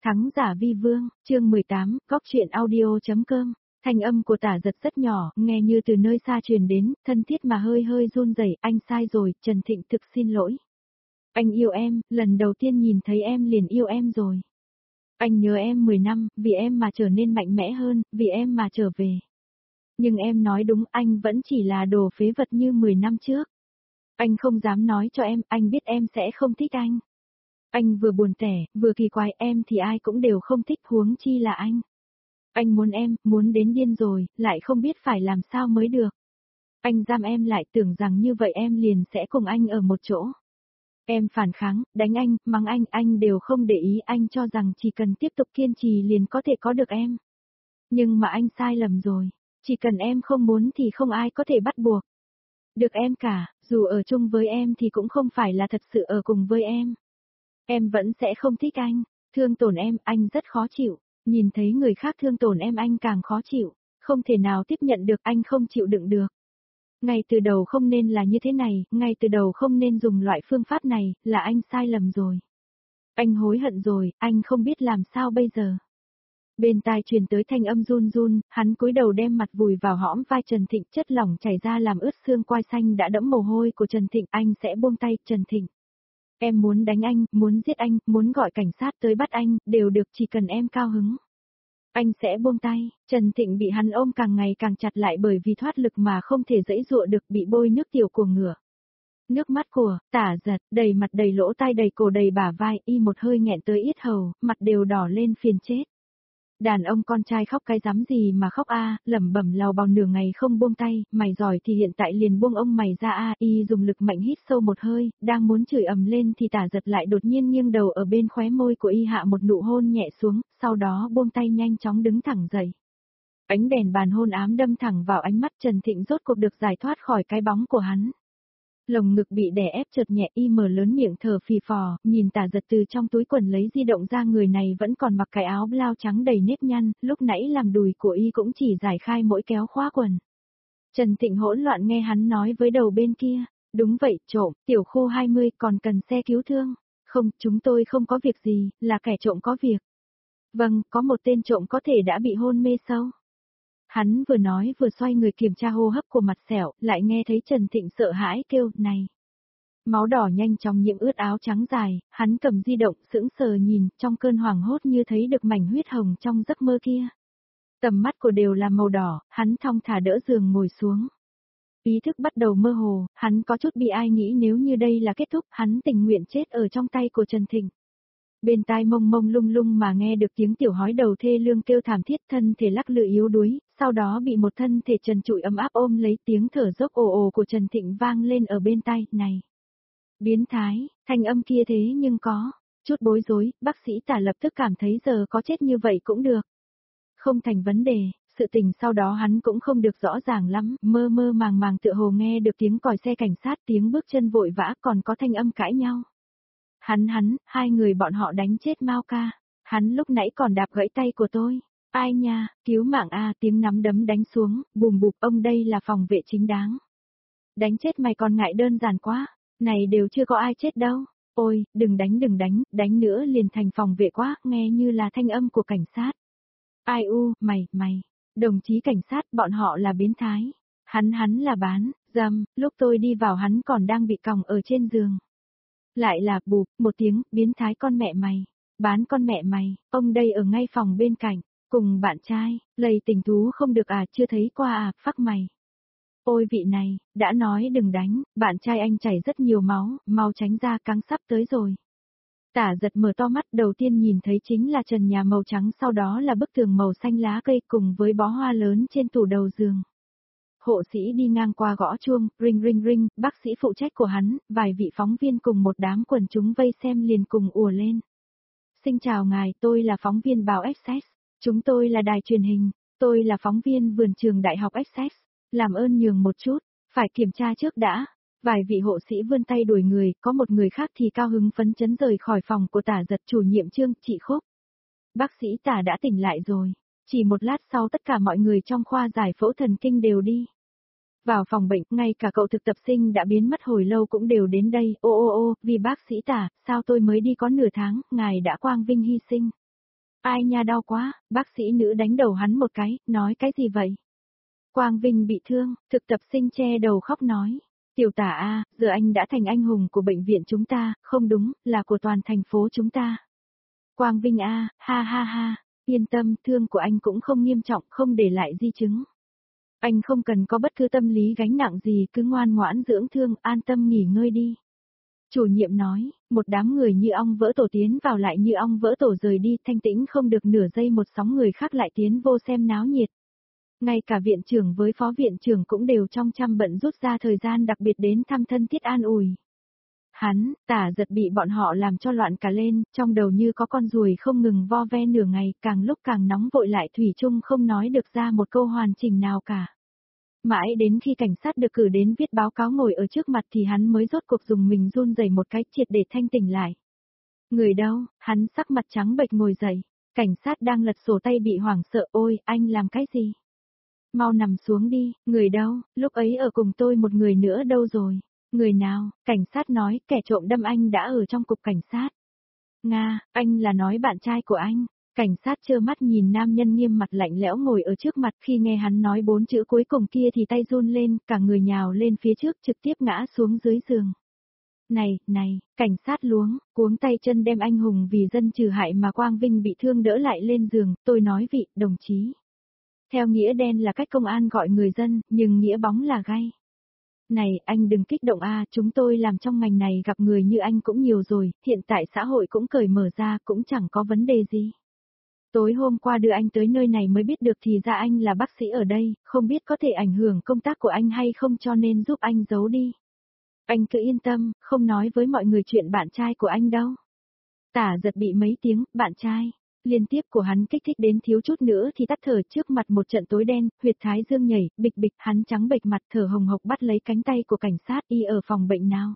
Thắng giả vi vương, chương 18, góc truyện audio.com. Thanh âm của Tả Giật rất nhỏ, nghe như từ nơi xa truyền đến, thân thiết mà hơi hơi run rẩy. Anh sai rồi, Trần Thịnh thực xin lỗi. Anh yêu em, lần đầu tiên nhìn thấy em liền yêu em rồi. Anh nhớ em 10 năm, vì em mà trở nên mạnh mẽ hơn, vì em mà trở về. Nhưng em nói đúng, anh vẫn chỉ là đồ phế vật như 10 năm trước. Anh không dám nói cho em, anh biết em sẽ không thích anh. Anh vừa buồn tẻ, vừa kỳ quái, em thì ai cũng đều không thích, huống chi là anh. Anh muốn em, muốn đến điên rồi, lại không biết phải làm sao mới được. Anh giam em lại, tưởng rằng như vậy em liền sẽ cùng anh ở một chỗ. Em phản kháng, đánh anh, mắng anh đều không để ý, anh cho rằng chỉ cần tiếp tục kiên trì liền có thể có được em. Nhưng mà anh sai lầm rồi, chỉ cần em không muốn thì không ai có thể bắt buộc được em cả, dù ở chung với em thì cũng không phải là thật sự ở cùng với em. Em vẫn sẽ không thích anh, thương tổn em, anh rất khó chịu, nhìn thấy người khác thương tổn em anh càng khó chịu, không thể nào tiếp nhận được, anh không chịu đựng được. Ngay từ đầu không nên là như thế này, ngay từ đầu không nên dùng loại phương pháp này, là anh sai lầm rồi. Anh hối hận rồi, anh không biết làm sao bây giờ. Bên tai truyền tới thanh âm run run, hắn cúi đầu đem mặt vùi vào hõm vai Trần Thịnh, chất lỏng chảy ra làm ướt xương quai xanh đã đẫm mồ hôi của Trần Thịnh, anh sẽ buông tay, Trần Thịnh. Em muốn đánh anh, muốn giết anh, muốn gọi cảnh sát tới bắt anh, đều được, chỉ cần em cao hứng. Anh sẽ buông tay. Trần Thịnh bị hắn ôm càng ngày càng chặt lại bởi vì thoát lực mà không thể giãy giụa được, bị bôi nước tiểu của ngựa. Nước mắt của Tả Giật, đầy mặt đầy lỗ tai đầy cổ đầy bả vai, y một hơi nghẹn tới yết hầu, mặt đều đỏ lên phiền chết. Đàn ông con trai khóc cái dám gì mà khóc a, lẩm bẩm lào bào nửa ngày không buông tay, mày giỏi thì hiện tại liền buông ông mày ra a, y dùng lực mạnh hít sâu một hơi, đang muốn chửi ầm lên thì Tả Giật lại đột nhiên nghiêng đầu ở bên khóe môi của y hạ một nụ hôn nhẹ xuống, sau đó buông tay nhanh chóng đứng thẳng dậy. Ánh đèn bàn hôn ám đâm thẳng vào ánh mắt Trần Thịnh, rốt cuộc được giải thoát khỏi cái bóng của hắn. Lồng ngực bị đè ép chợt nhẹ, y mở lớn miệng thở phì phò, nhìn Tả Giật từ trong túi quần lấy di động ra, người này vẫn còn mặc cái áo blau trắng đầy nếp nhăn, lúc nãy làm đùi của y cũng chỉ giải khai mỗi kéo khóa quần. Trần Thịnh hỗn loạn nghe hắn nói với đầu bên kia, đúng vậy, trộm, tiểu khu 20 còn cần xe cứu thương. Không, chúng tôi không có việc gì, là kẻ trộm có việc. Vâng, có một tên trộm có thể đã bị hôn mê sâu. Hắn vừa nói vừa xoay người kiểm tra hô hấp của mặt sẹo, lại nghe thấy Trần Thịnh sợ hãi kêu, này. Máu đỏ nhanh chóng nhiễm ướt áo trắng dài, hắn cầm di động sững sờ nhìn, trong cơn hoảng hốt như thấy được mảnh huyết hồng trong giấc mơ kia. Tầm mắt của đều là màu đỏ, hắn thong thả đỡ giường ngồi xuống. Ý thức bắt đầu mơ hồ, hắn có chút bi ai nghĩ nếu như đây là kết thúc, hắn tình nguyện chết ở trong tay của Trần Thịnh. Bên tai mông mông lung lung mà nghe được tiếng tiểu hói đầu thê lương kêu thảm thiết, thân thể lắc lư yếu đuối, sau đó bị một thân thể trần trụi ấm áp ôm lấy, tiếng thở dốc ồ ồ của Trần Thịnh vang lên ở bên tai, này. Biến thái, thanh âm kia thế nhưng có chút bối rối, bác sĩ Tả lập tức cảm thấy giờ có chết như vậy cũng được. Không thành vấn đề, sự tình sau đó hắn cũng không được rõ ràng lắm, mơ mơ màng màng tựa hồ nghe được tiếng còi xe cảnh sát, tiếng bước chân vội vã, còn có thanh âm cãi nhau. Hai người bọn họ đánh chết Mao ca. Hắn lúc nãy còn đạp gãy tay của tôi. Ai nha, cứu mạng a, tiếng nắm đấm đánh xuống, bùm bụp, ông đây là phòng vệ chính đáng. Đánh chết mày còn ngại đơn giản quá, này đều chưa có ai chết đâu. Ôi, đừng đánh nữa liền thành phòng vệ quá, nghe như là thanh âm của cảnh sát. Ai u, mày, đồng chí cảnh sát, bọn họ là biến thái. Hắn là bán, dâm, lúc tôi đi vào hắn còn đang bị còng ở trên giường. Lại là bụp, một tiếng, biến thái con mẹ mày, bán con mẹ mày, ông đây ở ngay phòng bên cạnh, cùng bạn trai, lây tình thú không được à, chưa thấy qua à, phắc mày. Ôi vị này, đã nói đừng đánh, bạn trai anh chảy rất nhiều máu, mau tránh ra, căng sắp tới rồi. Tả Giật mở to mắt, đầu tiên nhìn thấy chính là trần nhà màu trắng, sau đó là bức tường màu xanh lá cây cùng với bó hoa lớn trên tủ đầu giường. Hộ sĩ đi ngang qua gõ chuông, ring ring ring, bác sĩ phụ trách của hắn, vài vị phóng viên cùng một đám quần chúng vây xem liền cùng ùa lên. Xin chào ngài, tôi là phóng viên báo Access, chúng tôi là đài truyền hình, tôi là phóng viên vườn trường đại học Access, làm ơn nhường một chút, phải kiểm tra trước đã. Vài vị hộ sĩ vươn tay đuổi người, có một người khác thì cao hứng phấn chấn rời khỏi phòng của Tả Giật, chủ nhiệm Trương, chị Khúc. Bác sĩ Tả đã tỉnh lại rồi, chỉ một lát sau tất cả mọi người trong khoa giải phẫu thần kinh đều đi. Vào phòng bệnh, ngay cả cậu thực tập sinh đã biến mất hồi lâu cũng đều đến đây, ô, vì bác sĩ Tả, sao tôi mới đi có nửa tháng, ngài đã quang vinh hy sinh. Ai nha đau quá, bác sĩ nữ đánh đầu hắn một cái, nói cái gì vậy? Quang Vinh bị thương, thực tập sinh che đầu khóc nói. Tiểu Tả a, giờ anh đã thành anh hùng của bệnh viện chúng ta, không đúng, là của toàn thành phố chúng ta. Quang Vinh a, ha ha ha, yên tâm, thương của anh cũng không nghiêm trọng, không để lại di chứng. Anh không cần có bất cứ tâm lý gánh nặng gì, cứ ngoan ngoãn dưỡng thương, an tâm nghỉ ngơi đi. Chủ nhiệm nói, một đám người như ong vỡ tổ tiến vào lại như ong vỡ tổ rời đi, thanh tĩnh không được nửa giây, một sóng người khác lại tiến vô xem náo nhiệt. Ngay cả viện trưởng với phó viện trưởng cũng đều trong trăm bận rút ra thời gian đặc biệt đến thăm thân thiết an ủi. Hắn, Tả Giật bị bọn họ làm cho loạn cả lên, trong đầu như có con ruồi không ngừng vo ve nửa ngày, càng lúc càng nóng vội lại thủy chung không nói được ra một câu hoàn chỉnh nào cả. Mãi đến khi cảnh sát được cử đến viết báo cáo ngồi ở trước mặt thì hắn mới rốt cuộc dùng mình run rẩy một cái triệt để thanh tỉnh lại. Người đâu, hắn sắc mặt trắng bệch ngồi dậy, cảnh sát đang lật sổ tay bị hoảng sợ, ôi, anh làm cái gì? Mau nằm xuống đi, người đâu, lúc ấy ở cùng tôi một người nữa đâu rồi? Người nào, cảnh sát nói, kẻ trộm đâm anh đã ở trong cục cảnh sát. Nga, anh là nói bạn trai của anh. Cảnh sát trơ mắt nhìn nam nhân nghiêm mặt lạnh lẽo ngồi ở trước mặt, khi nghe hắn nói 4 chữ cuối cùng kia thì tay run lên, cả người nhào lên phía trước trực tiếp ngã xuống dưới giường. Này, cảnh sát luống, cuống tay chân đem anh hùng vì dân trừ hại mà Quang Vinh bị thương đỡ lại lên giường, tôi nói vị, đồng chí. Theo nghĩa đen là cách công an gọi người dân, nhưng nghĩa bóng là gay. Này, anh đừng kích động a, chúng tôi làm trong ngành này gặp người như anh cũng nhiều rồi, hiện tại xã hội cũng cởi mở ra, cũng chẳng có vấn đề gì. Tối hôm qua đưa anh tới nơi này mới biết được thì ra anh là bác sĩ ở đây, không biết có thể ảnh hưởng công tác của anh hay không cho nên giúp anh giấu đi. Anh cứ yên tâm, không nói với mọi người chuyện bạn trai của anh đâu. Tả Giật bị mấy tiếng, bạn trai. Liên tiếp của hắn kích thích đến thiếu chút nữa thì tắt thở, trước mặt một trận tối đen, huyệt thái dương nhảy, bịch bịch, hắn trắng bệch mặt thở hồng hộc bắt lấy cánh tay của cảnh sát. Y ở phòng bệnh nào?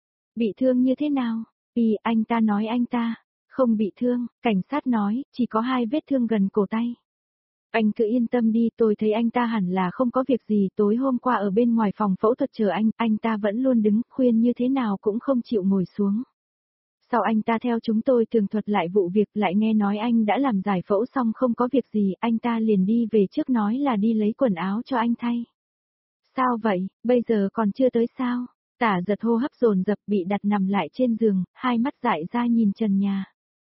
Bị thương như thế nào? Y, anh ta nói anh ta không bị thương, cảnh sát nói, chỉ có 2 vết thương gần cổ tay. Anh cứ yên tâm đi, tôi thấy anh ta hẳn là không có việc gì, tối hôm qua ở bên ngoài phòng phẫu thuật chờ anh ta vẫn luôn đứng, khuyên như thế nào cũng không chịu ngồi xuống. Sau anh ta theo chúng tôi tường thuật lại vụ việc, lại nghe nói anh đã làm giải phẫu xong không có việc gì, anh ta liền đi về trước nói là đi lấy quần áo cho anh thay. Sao vậy, bây giờ còn chưa tới sao? Tả Giật hô hấp dồn dập bị đặt nằm lại trên giường, hai mắt dại ra nhìn trần nhà.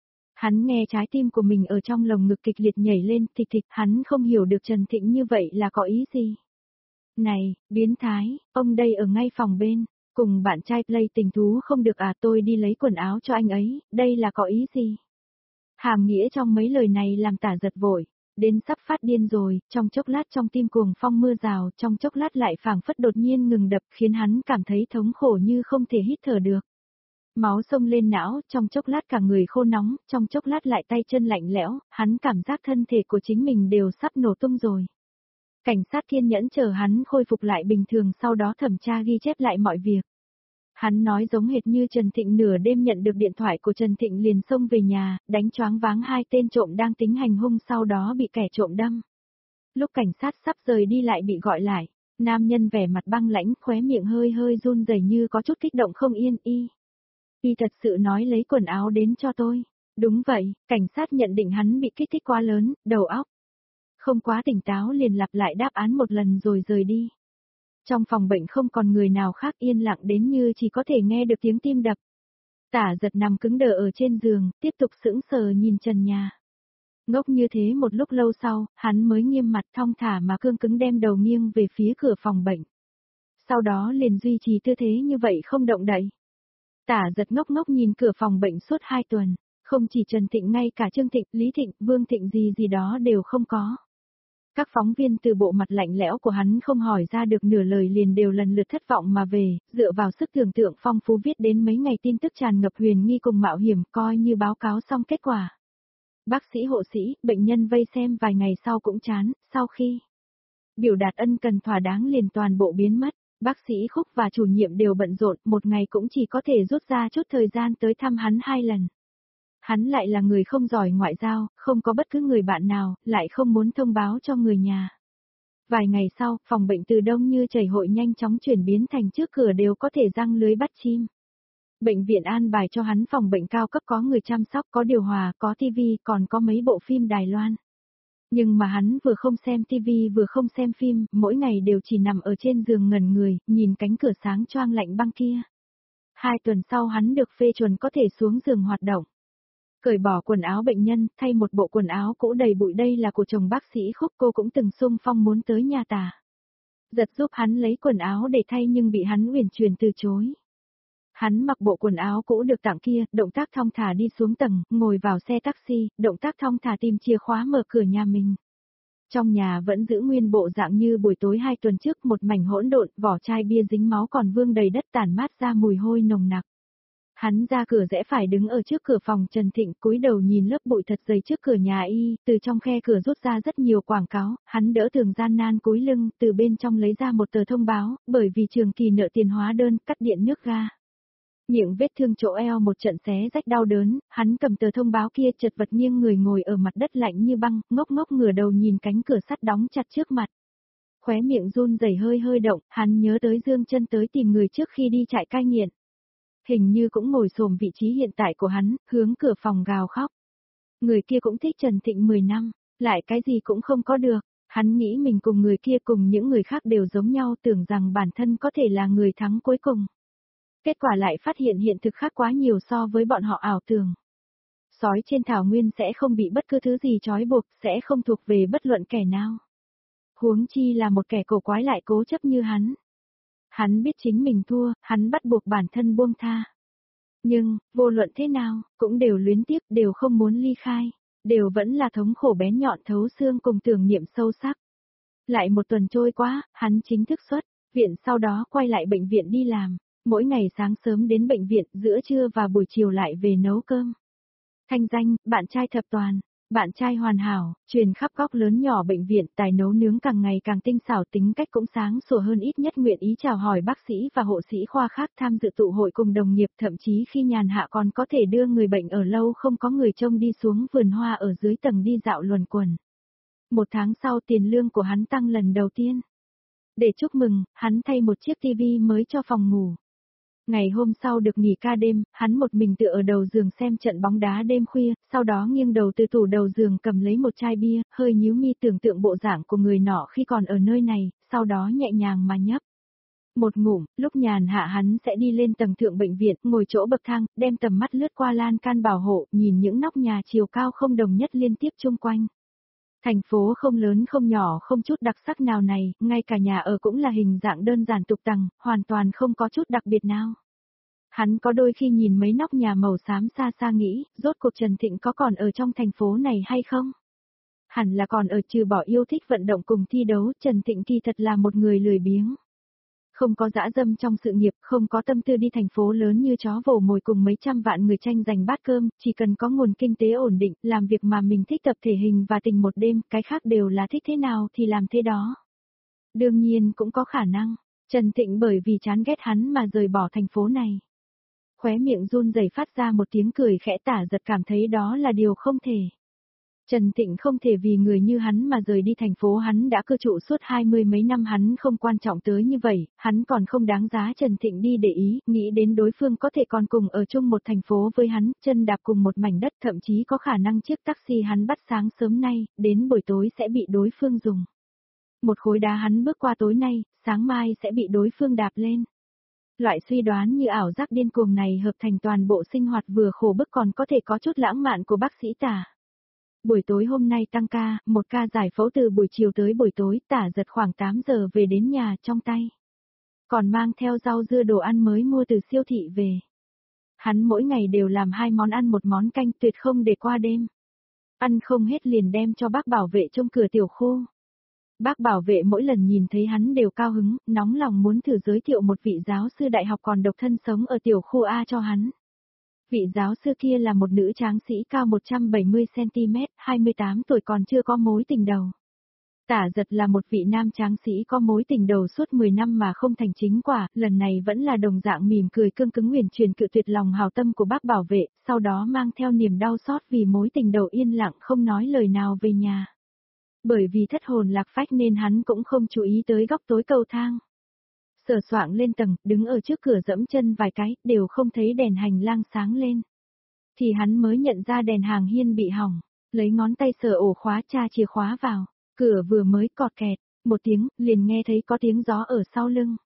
Hắn nghe trái tim của mình ở trong lồng ngực kịch liệt nhảy lên, thịch thịch, hắn không hiểu được Trần Thịnh như vậy là có ý gì. Này, biến thái, ông đây ở ngay phòng bên, cùng bạn trai play tình thú không được à, tôi đi lấy quần áo cho anh ấy, đây là có ý gì? Hàm nghĩa trong mấy lời này làm Tả Giật vội, đến sắp phát điên rồi, trong chốc lát trong tim cuồng phong mưa rào, trong chốc lát lại phảng phất đột nhiên ngừng đập khiến hắn cảm thấy thống khổ như không thể hít thở được. Máu xông lên não, trong chốc lát cả người khô nóng, trong chốc lát lại tay chân lạnh lẽo, hắn cảm giác thân thể của chính mình đều sắp nổ tung rồi. Cảnh sát kiên nhẫn chờ hắn khôi phục lại bình thường, sau đó thẩm tra ghi chép lại mọi việc. Hắn nói giống hệt như Trần Thịnh nửa đêm nhận được điện thoại của Trần Thịnh liền xông về nhà, đánh choáng váng 2 tên trộm đang tính hành hung, sau đó bị kẻ trộm đâm. Lúc cảnh sát sắp rời đi lại bị gọi lại, nam nhân vẻ mặt băng lãnh, khóe miệng hơi hơi run rẩy như có chút kích động không yên. Y thật sự nói lấy quần áo đến cho tôi. Đúng vậy, cảnh sát nhận định hắn bị kích thích quá lớn, đầu óc không quá tỉnh táo liền lặp lại đáp án một lần rồi rời đi. Trong phòng bệnh không còn người nào khác, yên lặng đến như chỉ có thể nghe được tiếng tim đập. Tả Giật nằm cứng đờ ở trên giường, tiếp tục sững sờ nhìn trần nhà. Ngốc như thế một lúc lâu sau, hắn mới nghiêm mặt thong thả mà cương cứng đem đầu nghiêng về phía cửa phòng bệnh. Sau đó liền duy trì tư thế như vậy không động đậy. Tả Giật ngốc ngốc nhìn cửa phòng bệnh suốt 2 tuần, không chỉ Trần Thịnh, ngay cả Trương Thịnh, Lý Thịnh, Vương Thịnh gì đó đều không có. Các phóng viên từ bộ mặt lạnh lẽo của hắn không hỏi ra được nửa lời liền đều lần lượt thất vọng mà về, dựa vào sức tưởng tượng phong phú viết đến mấy ngày tin tức tràn ngập huyền nghi cùng mạo hiểm, coi như báo cáo xong kết quả. Bác sĩ hộ sĩ, bệnh nhân vây xem vài ngày sau cũng chán, sau khi biểu đạt ân cần thỏa đáng liền toàn bộ biến mất. Bác sĩ Khúc và chủ nhiệm đều bận rộn, một ngày cũng chỉ có thể rút ra chút thời gian tới thăm hắn 2 lần. Hắn lại là người không giỏi ngoại giao, không có bất cứ người bạn nào, lại không muốn thông báo cho người nhà. Vài ngày sau, phòng bệnh từ đông như chảy hội nhanh chóng chuyển biến thành trước cửa đều có thể giăng lưới bắt chim. Bệnh viện an bài cho hắn phòng bệnh cao cấp có người chăm sóc, có điều hòa, có tivi, còn có mấy bộ phim Đài Loan. Nhưng mà hắn vừa không xem tivi vừa không xem phim, mỗi ngày đều chỉ nằm ở trên giường ngẩn người, nhìn cánh cửa sáng choang lạnh băng kia. 2 tuần sau hắn được phê chuẩn có thể xuống giường hoạt động. Cởi bỏ quần áo bệnh nhân, thay một bộ quần áo cũ đầy bụi, đây là của chồng bác sĩ Khúc, cô cũng từng xung phong muốn tới nhà Tả Giật giúp hắn lấy quần áo để thay nhưng bị hắn uyển chuyển từ chối. Hắn mặc bộ quần áo cũ được tặng kia, động tác thong thả đi xuống tầng, ngồi vào xe taxi, động tác thong thả tìm chìa khóa mở cửa nhà mình. Trong nhà vẫn giữ nguyên bộ dạng như buổi tối 2 tuần trước, một mảnh hỗn độn, vỏ chai bia dính máu còn vương đầy đất tản mát ra mùi hôi nồng nặc. Hắn ra cửa rẽ phải đứng ở trước cửa phòng Trần Thịnh, cúi đầu nhìn lớp bụi thật dày trước cửa nhà y, từ trong khe cửa rút ra rất nhiều quảng cáo, hắn đỡ Thường gian nan cúi lưng, từ bên trong lấy ra một tờ thông báo, bởi vì trường kỳ nợ tiền hóa đơn, cắt điện nước ga. Miệng vết thương chỗ eo một trận xé rách đau đớn, hắn cầm tờ thông báo kia chật vật nghiêng người ngồi ở mặt đất lạnh như băng, ngốc ngốc ngửa đầu nhìn cánh cửa sắt đóng chặt trước mặt. Khóe miệng run rẩy hơi hơi động, hắn nhớ tới Dương Chân tới tìm người trước khi đi trại cai nghiện. Hình như cũng ngồi xổm vị trí hiện tại của hắn, hướng cửa phòng gào khóc. Người kia cũng thích Trần Thịnh 10 năm, lại cái gì cũng không có được. Hắn nghĩ mình cùng người kia cùng những người khác đều giống nhau, tưởng rằng bản thân có thể là người thắng cuối cùng. Kết quả lại phát hiện hiện thực khác quá nhiều so với bọn họ ảo tưởng. Sói trên thảo nguyên sẽ không bị bất cứ thứ gì trói buộc, sẽ không thuộc về bất luận kẻ nào. Huống chi là một kẻ cổ quái lại cố chấp như hắn. Hắn biết chính mình thua, hắn bắt buộc bản thân buông tha. Nhưng, vô luận thế nào, cũng đều luyến tiếc, đều không muốn ly khai, đều vẫn là thống khổ bén nhọn thấu xương cùng tưởng niệm sâu sắc. Lại một tuần trôi qua, hắn chính thức xuất viện, sau đó quay lại bệnh viện đi làm, mỗi ngày sáng sớm đến bệnh viện, giữa trưa và buổi chiều lại về nấu cơm. Thanh danh, bạn trai thập toàn, bạn trai hoàn hảo, truyền khắp góc lớn nhỏ bệnh viện, tài nấu nướng càng ngày càng tinh xảo, tính cách cũng sáng sủa hơn, ít nhất nguyện ý chào hỏi bác sĩ và hộ sĩ khoa khác tham dự tụ hội cùng đồng nghiệp, thậm chí khi nhàn hạ còn có thể đưa người bệnh ở lâu không có người trông đi xuống vườn hoa ở dưới tầng đi dạo luẩn quẩn. 1 tháng sau tiền lương của hắn tăng lần đầu tiên. Để chúc mừng, hắn thay một chiếc tivi mới cho phòng ngủ. Ngày hôm sau được nghỉ ca đêm, hắn một mình tựa ở đầu giường xem trận bóng đá đêm khuya, sau đó nghiêng đầu từ tủ đầu giường cầm lấy một chai bia, hơi nhíu mi tưởng tượng bộ dạng của người nọ khi còn ở nơi này, sau đó nhẹ nhàng mà nhấp. Một ngụm, lúc nhàn hạ hắn sẽ đi lên tầng thượng bệnh viện, ngồi chỗ bậc thang, đem tầm mắt lướt qua lan can bảo hộ, nhìn những nóc nhà chiều cao không đồng nhất liên tiếp chung quanh. Thành phố không lớn không nhỏ không chút đặc sắc nào này, ngay cả nhà ở cũng là hình dạng đơn giản tục tằng, hoàn toàn không có chút đặc biệt nào. Hắn có đôi khi nhìn mấy nóc nhà màu xám xa xa nghĩ, rốt cuộc Trần Thịnh có còn ở trong thành phố này hay không? Hẳn là còn ở, trừ bỏ yêu thích vận động cùng thi đấu, Trần Thịnh kỳ thật là một người lười biếng. Không có dã dâm trong sự nghiệp, không có tâm tư đi thành phố lớn như chó vồ mồi cùng mấy trăm vạn người tranh giành bát cơm, chỉ cần có nguồn kinh tế ổn định, làm việc mà mình thích, tập thể hình và tình một đêm, cái khác đều là thích thế nào thì làm thế đó. Đương nhiên cũng có khả năng, Trần Thịnh bởi vì chán ghét hắn mà rời bỏ thành phố này. Khóe miệng run rẩy phát ra một tiếng cười khẽ, Tả Giật cảm thấy đó là điều không thể. Trần Thịnh không thể vì người như hắn mà rời đi thành phố hắn đã cư trụ suốt 20 mấy năm, hắn không quan trọng tới như vậy, hắn còn không đáng giá Trần Thịnh đi để ý, nghĩ đến đối phương có thể còn cùng ở chung một thành phố với hắn, chân đạp cùng một mảnh đất, thậm chí có khả năng chiếc taxi hắn bắt sáng sớm nay, đến buổi tối sẽ bị đối phương dùng. Một khối đá hắn bước qua tối nay, sáng mai sẽ bị đối phương đạp lên. Loại suy đoán như ảo giác điên cuồng này hợp thành toàn bộ sinh hoạt vừa khổ bức còn có thể có chút lãng mạn của bác sĩ Tả. Buổi tối hôm nay tăng ca, một ca giải phẫu từ buổi chiều tới buổi tối, Tả Giật khoảng 8 giờ về đến nhà trong tay. Còn mang theo rau dưa đồ ăn mới mua từ siêu thị về. Hắn mỗi ngày đều làm 2 món ăn, 1 món canh, tuyệt không để qua đêm. Ăn không hết liền đem cho bác bảo vệ trong cửa tiểu khu. Bác bảo vệ mỗi lần nhìn thấy hắn đều cao hứng, nóng lòng muốn thử giới thiệu một vị giáo sư đại học còn độc thân sống ở tiểu khu A cho hắn. Vị giáo sư kia là một nữ tráng sĩ cao 170cm, 28 tuổi còn chưa có mối tình đầu. Tả Giật là một vị nam tráng sĩ có mối tình đầu suốt 10 năm mà không thành chính quả, lần này vẫn là đồng dạng mỉm cười cương cứng nguyền truyền cự tuyệt lòng hào tâm của bác bảo vệ, sau đó mang theo niềm đau xót vì mối tình đầu yên lặng không nói lời nào về nhà. Bởi vì thất hồn lạc phách nên hắn cũng không chú ý tới góc tối cầu thang. sờ soạng lên tầng, đứng ở trước cửa dẫm chân vài cái, đều không thấy đèn hành lang sáng lên. Thì hắn mới nhận ra đèn hàng hiên bị hỏng, lấy ngón tay sờ ổ khóa tra chìa khóa vào, cửa vừa mới cọt kẹt, một tiếng, liền nghe thấy có tiếng gió ở sau lưng.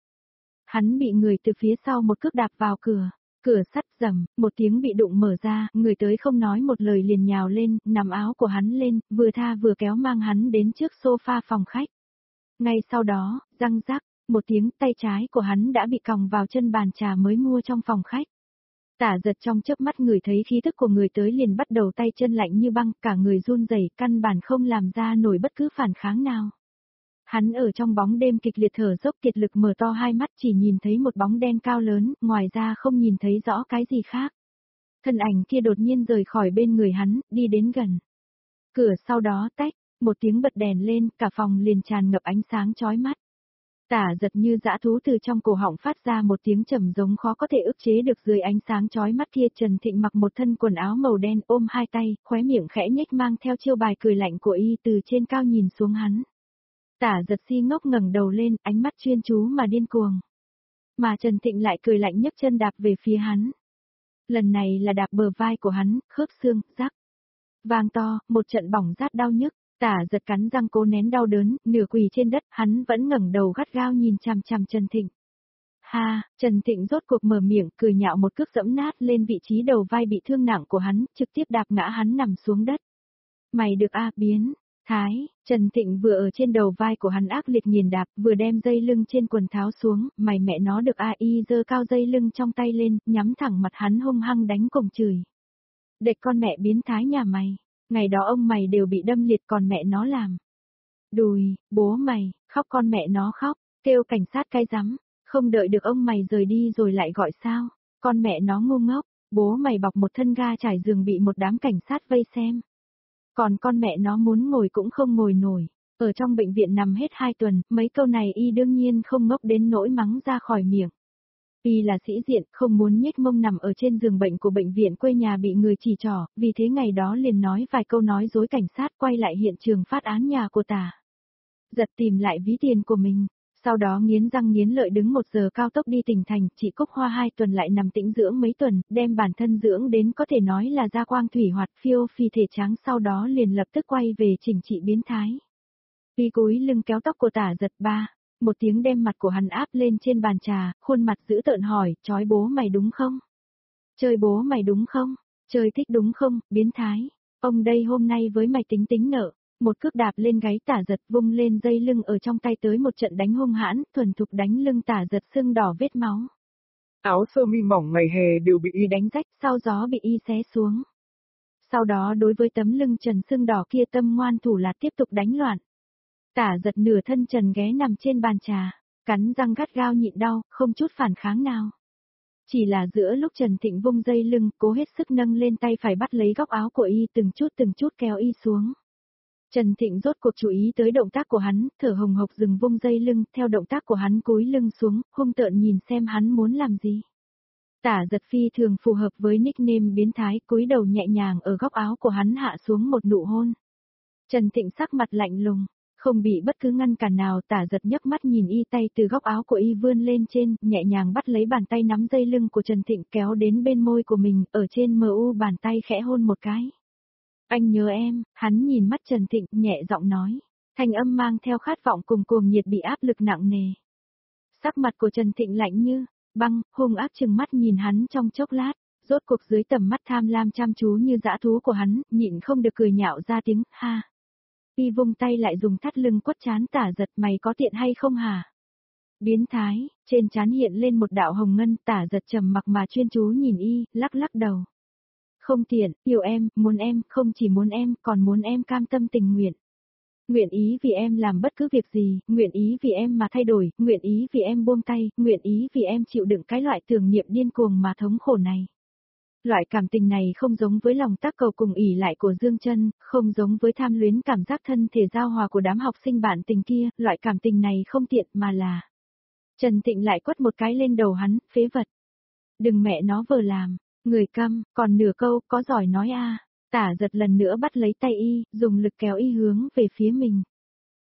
Hắn bị người từ phía sau một cước đạp vào cửa. Cửa sắt rầm, một tiếng bị đụng mở ra, người tới không nói một lời liền nhào lên, nắm áo của hắn lên, vừa tha vừa kéo mang hắn đến trước sofa phòng khách. Ngay sau đó, răng rắc, một tiếng tay trái của hắn đã bị còng vào chân bàn trà mới mua trong phòng khách. Tả Giật trong chớp mắt người thấy khí thức của người tới liền bắt đầu tay chân lạnh như băng, cả người run rẩy, căn bản không làm ra nổi bất cứ phản kháng nào. Hắn ở trong bóng đêm kịch liệt thở dốc kiệt lực mở to hai mắt chỉ nhìn thấy một bóng đen cao lớn, ngoài ra không nhìn thấy rõ cái gì khác. Thân ảnh kia đột nhiên rời khỏi bên người hắn, đi đến gần. Cửa sau đó tách, một tiếng bật đèn lên, cả phòng liền tràn ngập ánh sáng chói mắt. Tả Giật như dã thú từ trong cổ họng phát ra một tiếng trầm giống khó có thể ức chế được dưới ánh sáng chói mắt kia. Trần Thịnh mặc một thân quần áo màu đen ôm hai tay, khóe miệng khẽ nhếch mang theo chiêu bài cười lạnh của y từ trên cao nhìn xuống hắn. Tả Giật si ngốc ngẩng đầu lên, ánh mắt chuyên chú mà điên cuồng. Mà Trần Thịnh lại cười lạnh nhấc chân đạp về phía hắn. Lần này là đạp bờ vai của hắn, khớp xương, rắc. Vang to, một trận bỏng rát đau nhức, Tả Giật cắn răng cố nén đau đớn, nửa quỳ trên đất, hắn vẫn ngẩng đầu gắt gao nhìn chằm chằm Trần Thịnh. Ha, Trần Thịnh rốt cuộc mở miệng, cười nhạo một cước dẫm nát lên vị trí đầu vai bị thương nặng của hắn, trực tiếp đạp ngã hắn nằm xuống đất. Mày được biến. Thái, Trần Thịnh vừa ở trên đầu vai của hắn ác liệt nghiền đạp, vừa đem dây lưng trên quần tháo xuống, mày mẹ nó được y giơ cao dây lưng trong tay lên, nhắm thẳng mặt hắn hung hăng đánh cùng chửi. Đệt con mẹ biến thái nhà mày, ngày đó ông mày đều bị đâm liệt còn mẹ nó làm. Đùi, bố mày, khóc con mẹ nó khóc, kêu cảnh sát cái rắm, không đợi được ông mày rời đi rồi lại gọi sao, con mẹ nó ngu ngốc, bố mày bọc một thân ga trải giường bị một đám cảnh sát vây xem. Còn con mẹ nó muốn ngồi cũng không ngồi nổi, ở trong bệnh viện nằm hết 2 tuần, mấy câu này y đương nhiên không ngốc đến nỗi mắng ra khỏi miệng. Y là sĩ diện, không muốn nhếch mông nằm ở trên giường bệnh của bệnh viện quê nhà bị người chỉ trỏ, vì thế ngày đó liền nói vài câu nói dối cảnh sát quay lại hiện trường phát án nhà của Tả Giật tìm lại ví tiền của mình. Sau đó nghiến răng nghiến lợi đứng 1 giờ cao tốc đi tỉnh thành, chị Cúc Hoa 2 tuần lại nằm tĩnh dưỡng mấy tuần, đem bản thân dưỡng đến có thể nói là ra quang thủy hoạt phiêu phi thể trắng, sau đó liền lập tức quay về chỉnh trị biến thái. Y cúi lưng kéo tóc của Tả Giật một tiếng đem mặt của hắn áp lên trên bàn trà, khuôn mặt dữ tợn hỏi, chói bố mày đúng không? Chơi bố mày đúng không? Chơi thích đúng không, biến thái? Ông đây hôm nay với mày tính tính nợ. Một cước đạp lên gáy Tả Giật vung lên dây lưng ở trong tay tới một trận đánh hung hãn, thuần thục đánh lưng Tả Giật sưng đỏ vết máu. Áo sơ mi mỏng ngày hè đều bị y đánh rách, sau gió bị y xé xuống. Sau đó đối với tấm lưng trần sưng đỏ kia tâm ngoan thủ lạt tiếp tục đánh loạn. Tả Giật nửa thân trần ghé nằm trên bàn trà, cắn răng gắt gao nhịn đau, không chút phản kháng nào. Chỉ là giữa lúc Trần Thịnh vung dây lưng, cố hết sức nâng lên tay phải bắt lấy góc áo của y từng chút kéo y xuống. Trần Thịnh rốt cuộc chú ý tới động tác của hắn, thở hồng hộc dừng vung dây lưng, theo động tác của hắn cúi lưng xuống, hung tợn nhìn xem hắn muốn làm gì. Tả Giật phi thường phù hợp với nickname biến thái, cúi đầu nhẹ nhàng ở góc áo của hắn hạ xuống một nụ hôn. Trần Thịnh sắc mặt lạnh lùng, không bị bất cứ ngăn cản nào. Tả Giật nhấc mắt nhìn y, tay từ góc áo của y vươn lên trên, nhẹ nhàng bắt lấy bàn tay nắm dây lưng của Trần Thịnh kéo đến bên môi của mình, ở trên mu bàn tay khẽ hôn một cái. Anh nhớ em, hắn nhìn mắt Trần Thịnh, nhẹ giọng nói, thanh âm mang theo khát vọng cùng cuồng nhiệt bị áp lực nặng nề. Sắc mặt của Trần Thịnh lạnh như băng, hung ác trừng mắt nhìn hắn trong chốc lát, rốt cuộc dưới tầm mắt tham lam chăm chú như dã thú của hắn, nhịn không được cười nhạo ra tiếng, ha. Y vung tay lại dùng thắt lưng quất trán Tả Giật, mày có tiện hay không hả? Biến thái, trên trán hiện lên một đạo hồng ngân. Tả Giật trầm mặc mà chuyên chú nhìn y, lắc lắc đầu. Không tiện, yêu em, muốn em, không chỉ muốn em, còn muốn em cam tâm tình nguyện. Nguyện ý vì em làm bất cứ việc gì, nguyện ý vì em mà thay đổi, nguyện ý vì em buông tay, nguyện ý vì em chịu đựng cái loại tưởng niệm điên cuồng mà thống khổ này. Loại cảm tình này không giống với lòng tác cầu cùng ỷ lại của Dương Chân, không giống với tham luyến cảm giác thân thể giao hòa của đám học sinh bạn tình kia, loại cảm tình này không tiện mà là. Trần Thịnh lại quất một cái lên đầu hắn, phế vật. Đừng mẹ nó vờ làm, người câm, còn nửa câu, có giỏi nói a. Tả Giật lần nữa bắt lấy tay y, dùng lực kéo y hướng về phía mình.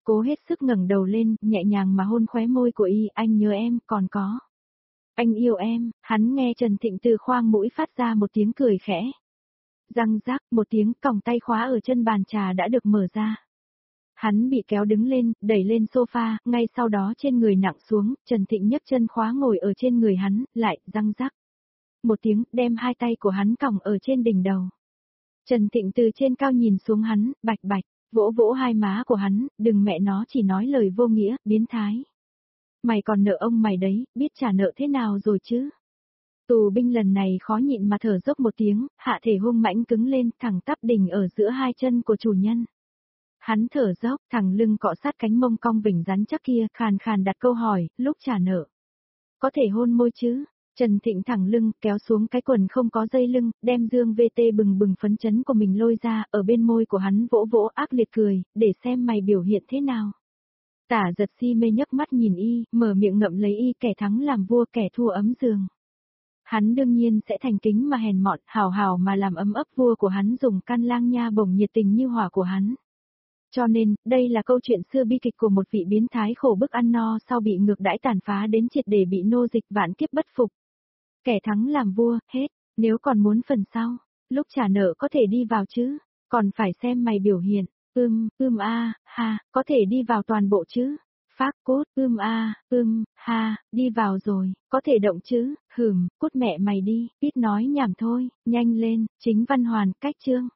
Cố hết sức ngẩng đầu lên, nhẹ nhàng mà hôn khóe môi của y, anh nhớ em, còn có. Anh yêu em, hắn nghe Trần Thịnh từ khoang mũi phát ra một tiếng cười khẽ. Răng rác, một tiếng, còng tay khóa ở chân bàn trà đã được mở ra. Hắn bị kéo đứng lên, đẩy lên sofa, ngay sau đó trên người nặng xuống, Trần Thịnh nhấc chân khóa ngồi ở trên người hắn, lại, răng rắc. Một tiếng, đem hai tay của hắn còng ở trên đỉnh đầu. Trần Thịnh từ trên cao nhìn xuống hắn, bạch bạch, vỗ vỗ hai má của hắn, đừng mẹ nó chỉ nói lời vô nghĩa, biến thái. Mày còn nợ ông mày đấy, biết trả nợ thế nào rồi chứ? Tù binh lần này khó nhịn mà thở dốc một tiếng, hạ thể hung mãnh cứng lên, thẳng tắp đỉnh ở giữa hai chân của chủ nhân. Hắn thở dốc, thẳng lưng cọ sát cánh mông cong vỉnh rắn chắc kia, khàn khàn đặt câu hỏi, lúc trả nợ. Có thể hôn môi chứ? Trần Thịnh thẳng lưng, kéo xuống cái quần không có dây lưng, đem dương VT bừng bừng phấn chấn của mình lôi ra, ở bên môi của hắn vỗ vỗ ác liệt cười, để xem mày biểu hiện thế nào. Tả giật si mê nhấc mắt nhìn y, mở miệng ngậm lấy y, kẻ thắng làm vua kẻ thua ấm giường. Hắn đương nhiên sẽ thành kính mà hèn mọn, hào hào mà làm ấm ấp vua của hắn dùng can lang nha bổng nhiệt tình như hỏa của hắn. Cho nên, đây là câu chuyện xưa bi kịch của một vị biến thái khổ bức ăn no sau bị ngược đãi tàn phá đến triệt để bị nô dịch vạn kiếp bất phục. Kẻ thắng làm vua, hết, nếu còn muốn phần sau, lúc trả nợ có thể đi vào chứ, còn phải xem mày biểu hiện, ha, có thể đi vào toàn bộ chứ, phác cốt, ha, đi vào rồi, có thể động chứ, cút mẹ mày đi, ít nói nhảm thôi, nhanh lên, chính văn hoàn, cách chương.